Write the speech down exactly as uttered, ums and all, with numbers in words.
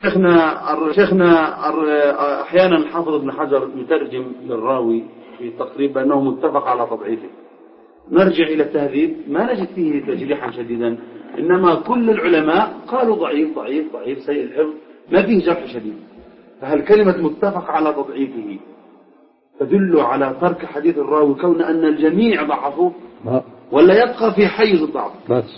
شيخنا شيخنا أحيانا الحافظ ابن حجر يترجم للراوي في التقريب بأنه متفق على تضعيفه. نرجع إلى التهذيب ما نجد فيه تجريحا شديدا، إنما كل العلماء قالوا ضعيف ضعيف ضعيف سيء الحفظ، ما فيه جرح شديد. فهل كلمة متفق على تضعيفه تدل على ترك حديث الراوي كون أن الجميع ضعفوه، ولا يبقى في حيز الضعف؟